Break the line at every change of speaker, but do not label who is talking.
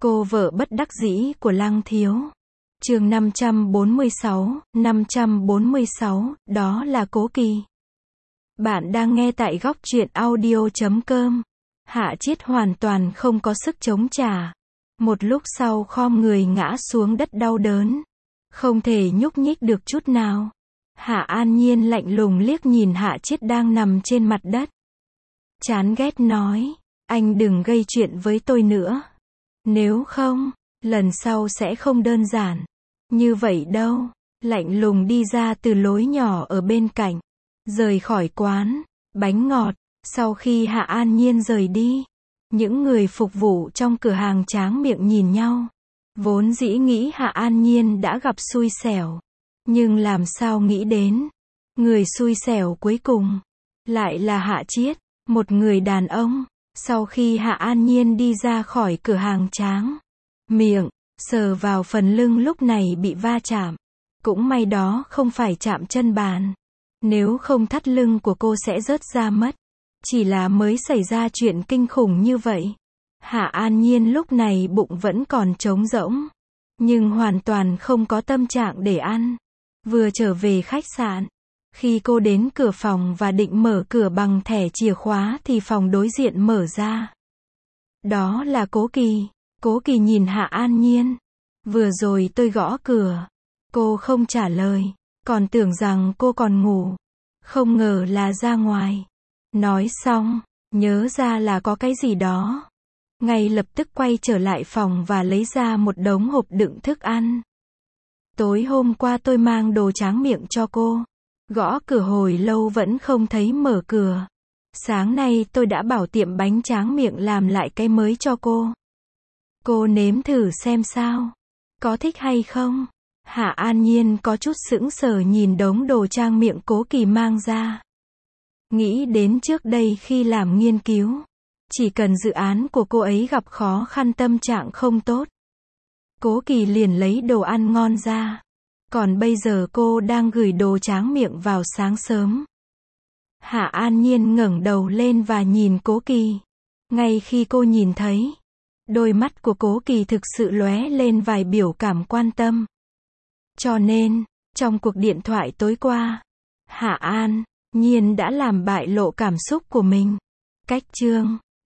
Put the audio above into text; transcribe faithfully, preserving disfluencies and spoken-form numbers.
Cô vợ bất đắc dĩ của Lăng Thiếu. Chương năm trăm bốn mươi sáu, năm trăm bốn mươi sáu, đó là Cố Kỳ. Bạn đang nghe tại góc truyện audio chấm com. Hạ Chiết hoàn toàn không có sức chống trả. Một lúc sau khom người ngã xuống đất đau đớn. Không thể nhúc nhích được chút nào. Hạ An Nhiên lạnh lùng liếc nhìn Hạ Chiết đang nằm trên mặt đất. Chán ghét nói, anh đừng gây chuyện với tôi nữa. Nếu không, lần sau sẽ không đơn giản như vậy đâu. Lạnh lùng đi ra từ lối nhỏ ở bên cạnh. Rời khỏi quán bánh ngọt. Sau khi Hạ An Nhiên rời đi, những người phục vụ trong cửa hàng tráng miệng nhìn nhau. Vốn dĩ nghĩ Hạ An Nhiên đã gặp xui xẻo. Nhưng làm sao nghĩ đến, người xui xẻo cuối cùng lại là Hạ Chiết, một người đàn ông. Sau khi Hạ An Nhiên đi ra khỏi cửa hàng tráng miệng, sờ vào phần lưng lúc này bị va chạm. Cũng may đó không phải chạm chân bàn. Nếu không thắt lưng của cô sẽ rớt ra mất. Chỉ là mới xảy ra chuyện kinh khủng như vậy. Hạ An Nhiên lúc này bụng vẫn còn trống rỗng. Nhưng hoàn toàn không có tâm trạng để ăn. Vừa trở về khách sạn. Khi cô đến cửa phòng và định mở cửa bằng thẻ chìa khóa thì phòng đối diện mở ra. Đó là Cố Kỳ. Cố Kỳ nhìn Hạ An Nhiên. Vừa rồi tôi gõ cửa. Cô không trả lời. Còn tưởng rằng cô còn ngủ. Không ngờ là ra ngoài. Nói xong, nhớ ra là có cái gì đó. Ngay lập tức quay trở lại phòng và lấy ra một đống hộp đựng thức ăn. Tối hôm qua tôi mang đồ tráng miệng cho cô. Gõ cửa hồi lâu vẫn không thấy mở cửa. Sáng nay tôi đã bảo tiệm bánh tráng miệng làm lại cái mới cho cô. Cô nếm thử xem sao. Có thích hay không? Hạ An Nhiên có chút sững sờ nhìn đống đồ trang miệng Cố Kỳ mang ra. Nghĩ đến trước đây khi làm nghiên cứu. Chỉ cần dự án của cô ấy gặp khó khăn tâm trạng không tốt. Cố Kỳ liền lấy đồ ăn ngon ra. Còn bây giờ cô đang gửi đồ tráng miệng vào sáng sớm. Hạ An Nhiên ngẩng đầu lên và nhìn Cố Kỳ. Ngay khi cô nhìn thấy, đôi mắt của Cố Kỳ thực sự lóe lên vài biểu cảm quan tâm. Cho nên, trong cuộc điện thoại tối qua, Hạ An Nhiên đã làm bại lộ cảm xúc của mình. Cách chương